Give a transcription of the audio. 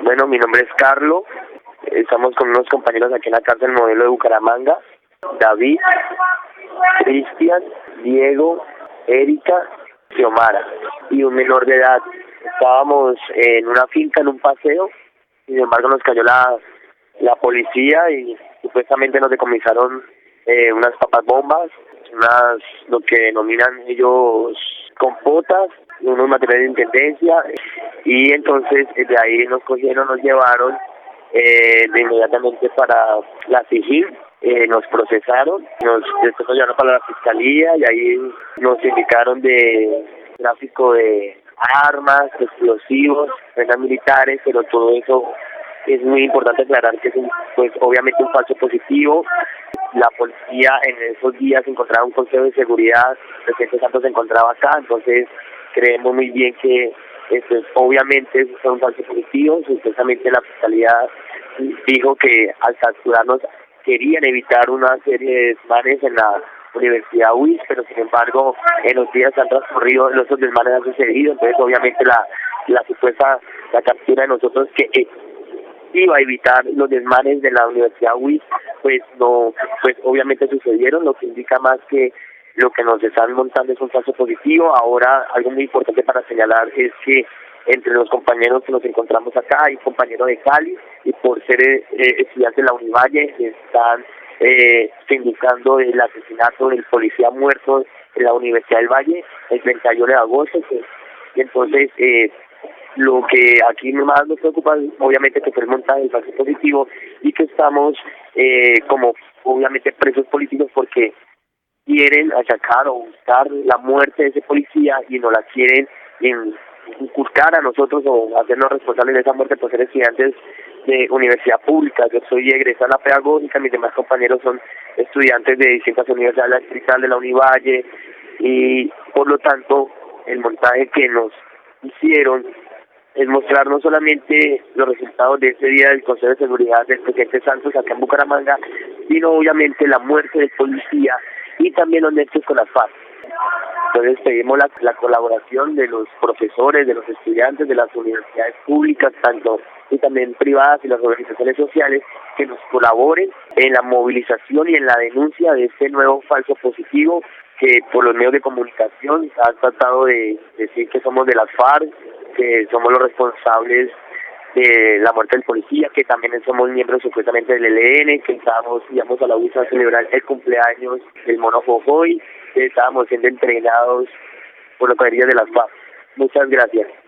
Bueno, mi nombre es Carlos. Estamos con unos compañeros aquí en la cárcel Modelo de Bucaramanga. David, Cristian, Diego, Erika, Xiomara y un menor de edad. Estábamos en una finca, en un paseo, sin embargo nos cayó la policía y supuestamente nos decomisaron unas papas bombas, lo que denominan ellos compotas, unos materiales de intendencia, y entonces de ahí nos cogieron, nos llevaron de inmediatamente para la SIGIN, nos procesaron, después nos llevaron para la fiscalía y ahí nos indicaron de tráfico de armas, explosivos, prendas militares, pero todo eso es muy importante aclarar que es pues obviamente un falso positivo. La policía en esos días encontraba un consejo de seguridad, el presidente Santos se encontraba acá, entonces creemos muy bien que obviamente fue un falso positivo. Supuestamente la fiscalía dijo que al capturarnos querían evitar una serie de desmanes en la Universidad UIS, pero sin embargo en los días que han transcurrido los desmanes han sucedido, entonces obviamente la captura de nosotros que iba a evitar los desmanes de la Universidad UIS, pues obviamente sucedieron, lo que indica más que lo que nos están montando es un falso positivo. Ahora, algo muy importante para señalar es que entre los compañeros que nos encontramos acá hay compañeros de Cali y por ser estudiantes de la Univalle están indicando el asesinato del policía muerto en la Universidad del Valle el 31 de agosto. Y entonces lo que aquí más nos preocupa es obviamente que fue el montaje del falso positivo y que estamos como obviamente presos políticos porque quieren achacar o buscar la muerte de ese policía y no la quieren inculcar a nosotros o hacernos responsables de esa muerte por ser estudiantes de universidad pública. Yo soy egresado a la pedagógica, mis demás compañeros son estudiantes de distintas universidades, la Distrital de la Univalle, y por lo tanto el montaje que nos hicieron es mostrar no solamente los resultados de ese día del Consejo de Seguridad del presidente Santos acá en Bucaramanga, sino obviamente la muerte del policía y también los nexos con las FARC. Entonces pedimos la colaboración de los profesores, de los estudiantes, de las universidades públicas, tanto y también privadas y las organizaciones sociales, que nos colaboren en la movilización y en la denuncia de este nuevo falso positivo que por los medios de comunicación han tratado de decir que somos de las FARC, que somos los responsables de la muerte del policía, que también somos miembros supuestamente del ELN, que íbamos a la UIS a celebrar el cumpleaños del Mono Jojoy, que estábamos siendo entrenados por los cuadrillas de las FARC. Muchas gracias.